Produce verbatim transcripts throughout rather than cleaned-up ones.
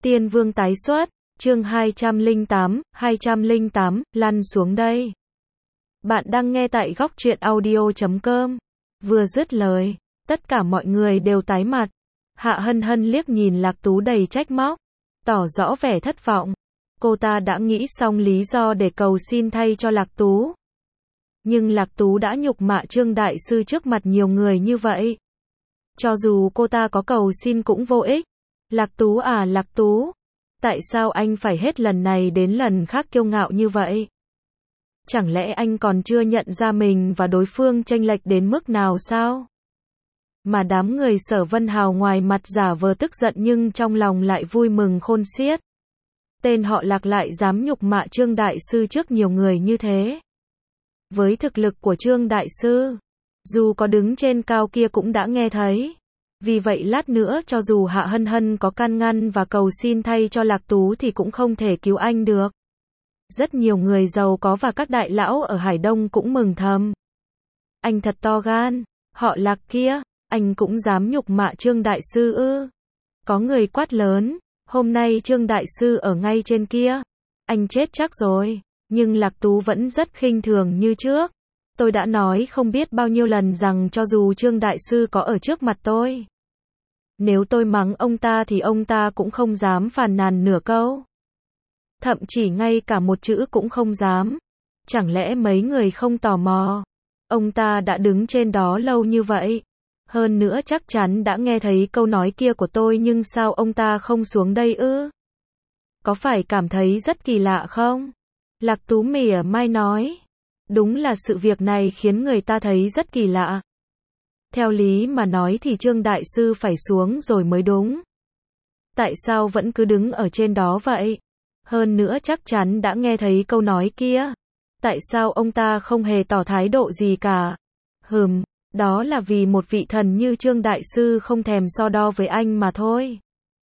Tiên Vương tái xuất, chương hai trăm lẻ tám, hai trăm lẻ tám, lăn xuống đây. Bạn đang nghe tại góc truyện audio chấm com. Vừa dứt lời, tất cả mọi người đều tái mặt. Hạ Hân Hân liếc nhìn Lạc Tú đầy trách móc, tỏ rõ vẻ thất vọng. Cô ta đã nghĩ xong lý do để cầu xin thay cho Lạc Tú. Nhưng Lạc Tú đã nhục mạ Trương Đại Sư trước mặt nhiều người như vậy. Cho dù cô ta có cầu xin cũng vô ích. Lạc Tú à Lạc Tú, tại sao anh phải hết lần này đến lần khác kiêu ngạo như vậy? Chẳng lẽ anh còn chưa nhận ra mình và đối phương chênh lệch đến mức nào sao? Mà đám người Sở Vân Hào ngoài mặt giả vờ tức giận nhưng trong lòng lại vui mừng khôn xiết. Tên họ Lạc lại dám nhục mạ Trương Đại Sư trước nhiều người như thế. Với thực lực của Trương Đại Sư, dù có đứng trên cao kia cũng đã nghe thấy. Vì vậy lát nữa cho dù Hạ Hân Hân có can ngăn và cầu xin thay cho Lạc Tú thì cũng không thể cứu anh được. Rất nhiều người giàu có và các đại lão ở Hải Đông cũng mừng thầm. Anh thật to gan, họ Lạc kia, anh cũng dám nhục mạ Trương Đại Sư ư? Có người quát lớn, hôm nay Trương Đại Sư ở ngay trên kia, anh chết chắc rồi. Nhưng Lạc Tú vẫn rất khinh thường như trước. Tôi đã nói không biết bao nhiêu lần rằng cho dù Trương Đại Sư có ở trước mặt tôi, nếu tôi mắng ông ta thì ông ta cũng không dám phàn nàn nửa câu. Thậm chí ngay cả một chữ cũng không dám. Chẳng lẽ mấy người không tò mò? Ông ta đã đứng trên đó lâu như vậy. Hơn nữa chắc chắn đã nghe thấy câu nói kia của tôi nhưng sao ông ta không xuống đây ư? Có phải cảm thấy rất kỳ lạ không? Lạc Tú mỉa mai nói. Đúng là sự việc này khiến người ta thấy rất kỳ lạ. Theo lý mà nói thì Trương Đại Sư phải xuống rồi mới đúng. Tại sao vẫn cứ đứng ở trên đó vậy? Hơn nữa chắc chắn đã nghe thấy câu nói kia. Tại sao ông ta không hề tỏ thái độ gì cả? Hừm, đó là vì một vị thần như Trương Đại Sư không thèm so đo với anh mà thôi.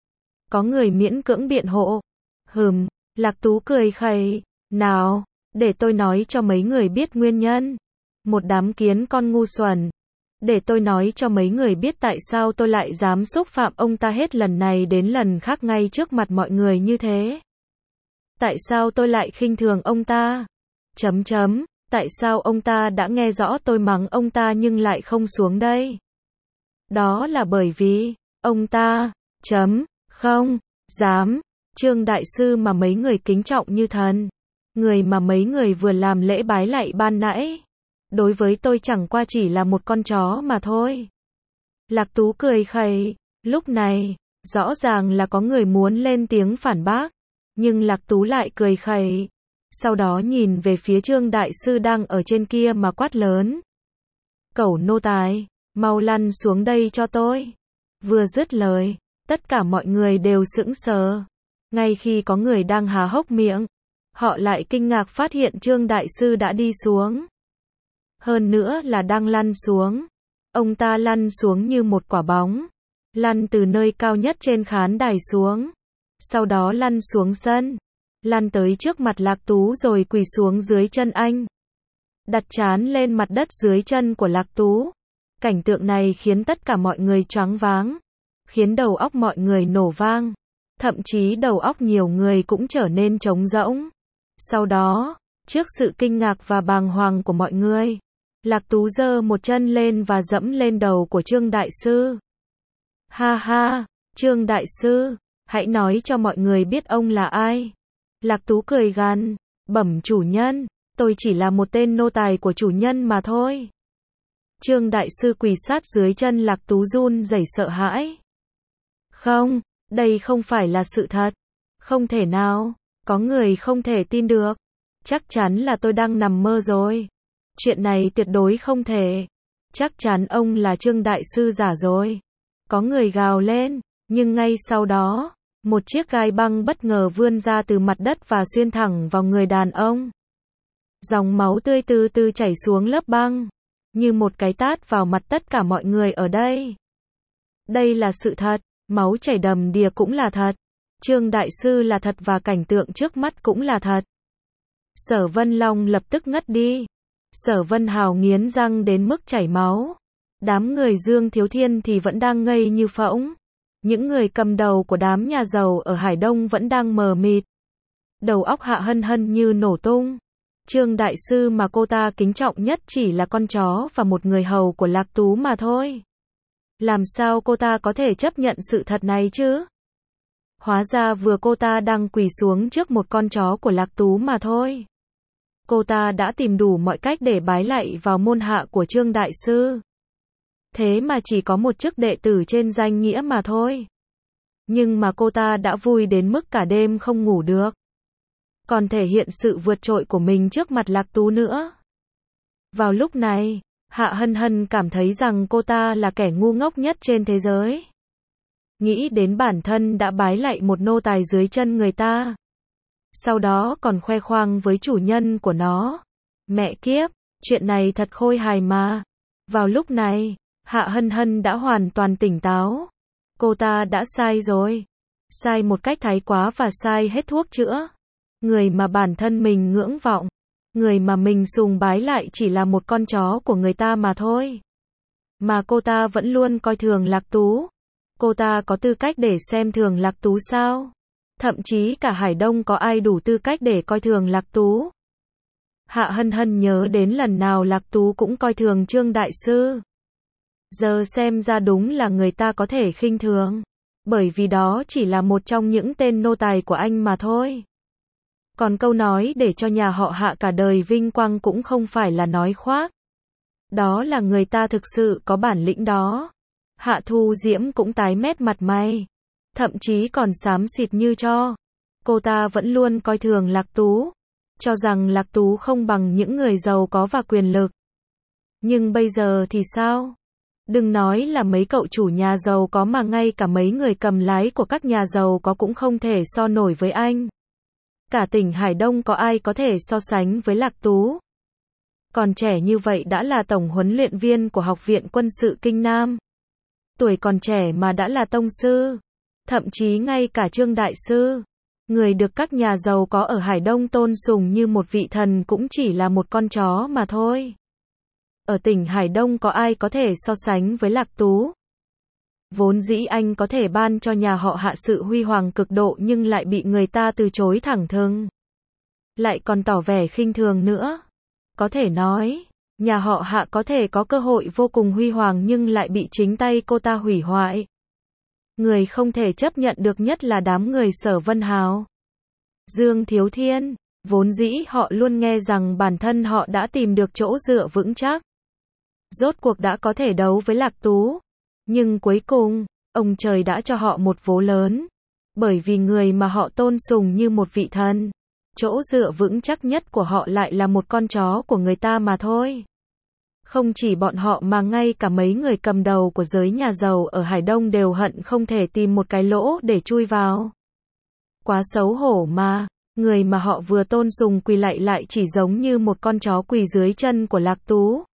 Có người miễn cưỡng biện hộ. Hừm, Lạc Tú cười khẩy. Nào, để tôi nói cho mấy người biết nguyên nhân. Một đám kiến con ngu xuẩn. Để tôi nói cho mấy người biết tại sao tôi lại dám xúc phạm ông ta hết lần này đến lần khác ngay trước mặt mọi người như thế. Tại sao tôi lại khinh thường ông ta? Chấm chấm, tại sao ông ta đã nghe rõ tôi mắng ông ta nhưng lại không xuống đây? Đó là bởi vì, ông ta, chấm, không, dám, Trương Đại Sư mà mấy người kính trọng như thần. Người mà mấy người vừa làm lễ bái lạy ban nãy. Đối với tôi chẳng qua chỉ là một con chó mà thôi. Lạc Tú cười khẩy. Lúc này, rõ ràng là có người muốn lên tiếng phản bác. Nhưng Lạc Tú lại cười khẩy. Sau đó nhìn về phía Trương Đại Sư đang ở trên kia mà quát lớn. Cẩu nô tài, mau lăn xuống đây cho tôi. Vừa dứt lời, tất cả mọi người đều sững sờ. Ngay khi có người đang há hốc miệng, họ lại kinh ngạc phát hiện Trương Đại Sư đã đi xuống. Hơn nữa là đang lăn xuống. Ông ta lăn xuống như một quả bóng. Lăn từ nơi cao nhất trên khán đài xuống. Sau đó lăn xuống sân. Lăn tới trước mặt Lạc Tú rồi quỳ xuống dưới chân anh. Đặt trán lên mặt đất dưới chân của Lạc Tú. Cảnh tượng này khiến tất cả mọi người choáng váng. Khiến đầu óc mọi người nổ vang. Thậm chí đầu óc nhiều người cũng trở nên trống rỗng. Sau đó, trước sự kinh ngạc và bàng hoàng của mọi người, Lạc Tú giơ một chân lên và dẫm lên đầu của Trương Đại Sư. Ha ha, Trương Đại Sư, hãy nói cho mọi người biết ông là ai. Lạc Tú cười gằn, bẩm chủ nhân, tôi chỉ là một tên nô tài của chủ nhân mà thôi. Trương Đại Sư quỳ sát dưới chân Lạc Tú run rẩy sợ hãi. Không, đây không phải là sự thật. Không thể nào, có người không thể tin được. Chắc chắn là tôi đang nằm mơ rồi. Chuyện này tuyệt đối không thể. Chắc chắn ông là Trương Đại Sư giả rồi. Có người gào lên, nhưng ngay sau đó, một chiếc gai băng bất ngờ vươn ra từ mặt đất và xuyên thẳng vào người đàn ông. Dòng máu tươi từ từ chảy xuống lớp băng, như một cái tát vào mặt tất cả mọi người ở đây. Đây là sự thật, máu chảy đầm đìa cũng là thật. Trương Đại Sư là thật và cảnh tượng trước mắt cũng là thật. Sở Vân Long lập tức ngất đi. Sở Vân Hào nghiến răng đến mức chảy máu. Đám người Dương Thiếu Thiên thì vẫn đang ngây như phỗng. Những người cầm đầu của đám nhà giàu ở Hải Đông vẫn đang mờ mịt. Đầu óc Hạ Hân Hân như nổ tung. Trương đại sư mà cô ta kính trọng nhất chỉ là con chó và một người hầu của Lạc Tú mà thôi. Làm sao cô ta có thể chấp nhận sự thật này chứ? Hóa ra vừa cô ta đang quỳ xuống trước một con chó của Lạc Tú mà thôi. Cô ta đã tìm đủ mọi cách để bái lạy vào môn hạ của Trương đại sư. Thế mà chỉ có một chức đệ tử trên danh nghĩa mà thôi. Nhưng mà cô ta đã vui đến mức cả đêm không ngủ được. Còn thể hiện sự vượt trội của mình trước mặt Lạc Tú nữa. Vào lúc này, Hạ Hân Hân cảm thấy rằng cô ta là kẻ ngu ngốc nhất trên thế giới. Nghĩ đến bản thân đã bái lạy một nô tài dưới chân người ta. Sau đó còn khoe khoang với chủ nhân của nó. Mẹ kiếp, chuyện này thật khôi hài mà. Vào lúc này, Hạ Hân Hân đã hoàn toàn tỉnh táo. Cô ta đã sai rồi. Sai một cách thái quá và sai hết thuốc chữa. Người mà bản thân mình ngưỡng vọng, người mà mình sùng bái lại chỉ là một con chó của người ta mà thôi. Mà cô ta vẫn luôn coi thường Lạc Tú. Cô ta có tư cách để xem thường Lạc Tú sao? Thậm chí cả Hải Đông có ai đủ tư cách để coi thường Lạc Tú? Hạ Hân Hân nhớ đến lần nào Lạc Tú cũng coi thường Trương đại sư. Giờ xem ra đúng là người ta có thể khinh thường. Bởi vì đó chỉ là một trong những tên nô tài của anh mà thôi. Còn câu nói để cho nhà họ Hạ cả đời vinh quang cũng không phải là nói khoác. Đó là người ta thực sự có bản lĩnh đó. Hạ Thu Diễm cũng tái mét mặt mày. Thậm chí còn xám xịt như tro. Cô ta vẫn luôn coi thường Lạc Tú. Cho rằng Lạc Tú không bằng những người giàu có và quyền lực. Nhưng bây giờ thì sao? Đừng nói là mấy cậu chủ nhà giàu có mà ngay cả mấy người cầm lái của các nhà giàu có cũng không thể so nổi với anh. Cả tỉnh Hải Đông có ai có thể so sánh với Lạc Tú. Còn trẻ như vậy đã là tổng huấn luyện viên của Học viện Quân sự Kinh Nam. Tuổi còn trẻ mà đã là tông sư. Thậm chí ngay cả Trương đại sư, người được các nhà giàu có ở Hải Đông tôn sùng như một vị thần cũng chỉ là một con chó mà thôi. Ở tỉnh Hải Đông có ai có thể so sánh với Lạc Tú. Vốn dĩ anh có thể ban cho nhà họ Hạ sự huy hoàng cực độ nhưng lại bị người ta từ chối thẳng thừng. Lại còn tỏ vẻ khinh thường nữa. Có thể nói, nhà họ Hạ có thể có cơ hội vô cùng huy hoàng nhưng lại bị chính tay cô ta hủy hoại. Người không thể chấp nhận được nhất là đám người Sở Vân Hào, Dương Thiếu Thiên. Vốn dĩ họ luôn nghe rằng bản thân họ đã tìm được chỗ dựa vững chắc. Rốt cuộc đã có thể đấu với Lạc Tú. Nhưng cuối cùng, ông trời đã cho họ một vố lớn. Bởi vì người mà họ tôn sùng như một vị thần, chỗ dựa vững chắc nhất của họ lại là một con chó của người ta mà thôi. Không chỉ bọn họ mà ngay cả mấy người cầm đầu của giới nhà giàu ở Hải Đông đều hận không thể tìm một cái lỗ để chui vào. Quá xấu hổ mà, người mà họ vừa tôn sùng quỳ lạy lại chỉ giống như một con chó quỳ dưới chân của Lạc Tú.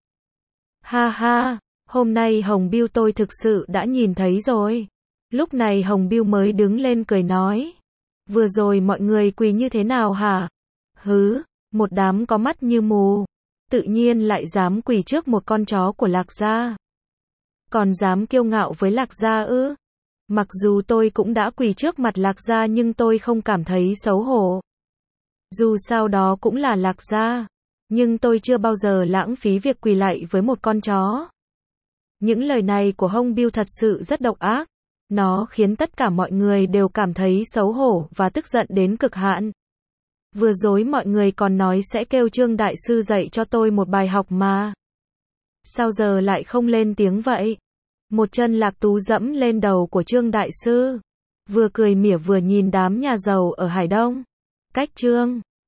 Ha ha, hôm nay Hồng Biêu tôi thực sự đã nhìn thấy rồi. Lúc này Hồng Biêu mới đứng lên cười nói. Vừa rồi mọi người quỳ như thế nào hả? Hứ, một đám có mắt như mù. Tự nhiên lại dám quỳ trước một con chó của Lạc gia. Còn dám kiêu ngạo với Lạc gia ư? Mặc dù tôi cũng đã quỳ trước mặt Lạc gia nhưng tôi không cảm thấy xấu hổ. Dù sao đó cũng là Lạc gia. Nhưng tôi chưa bao giờ lãng phí việc quỳ lạy với một con chó. Những lời này của Hồng Biêu thật sự rất độc ác. Nó khiến tất cả mọi người đều cảm thấy xấu hổ và tức giận đến cực hạn. Vừa rồi mọi người còn nói sẽ kêu Trương đại sư dạy cho tôi một bài học mà. Sao giờ lại không lên tiếng vậy? Một chân Lạc Tú dẫm lên đầu của Trương đại sư. Vừa cười mỉa vừa nhìn đám nhà giàu ở Hải Đông. Cách Trương